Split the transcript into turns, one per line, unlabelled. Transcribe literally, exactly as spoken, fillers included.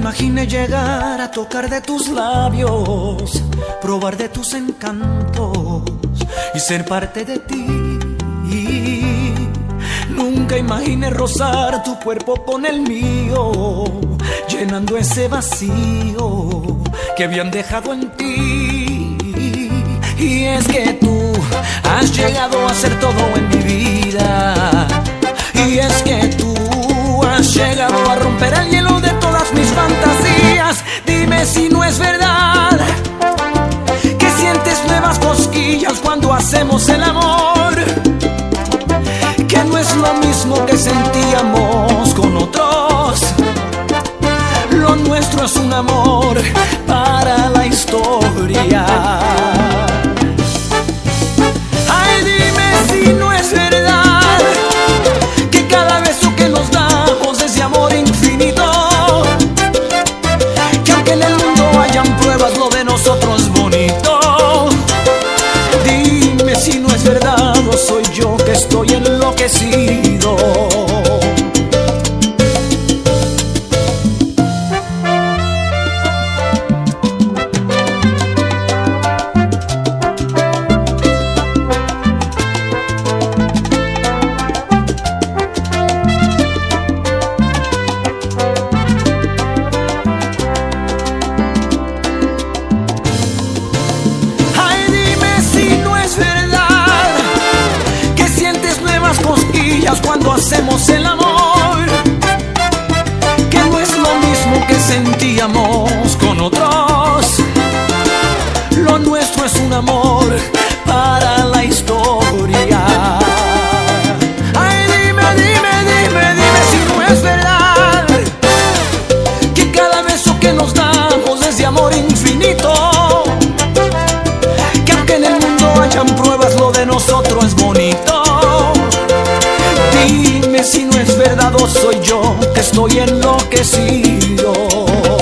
imaginé llegar a tocar de tus labios, probar de tus encantos y ser parte de ti. Nunca imaginé rozar tu cuerpo con el mío, llenando ese vacío que habían dejado en ti. Y es que tú has llegado a ser todo en mi vida. Y es que tú has llegado a romper el hielo de todas mis fantasías. Dime si no es verdad que sientes nuevas cosquillas cuando hacemos el amor, que no es lo mismo que sentíamos con otros. Lo nuestro es un amor para la historia. Ay, dime si no es verdad que cada beso que nos damos es de amor infinito, que aunque en el mundo hayan pruebas, lo de nosotros es bonito. Dime si no es verdad o soy yo que estoy enloquecido. Cuando hacemos el amor, que no es lo mismo que sentíamos con otros. Lo nuestro es un amor para la historia. Ay, dime, dime, dime, dime si no es verdad que cada beso que nos damos es de amor infinito, que aunque en el mundo hayan pruebas, lo de nosotros es bonito. Dime si no es verdad o soy yo que estoy enloquecido.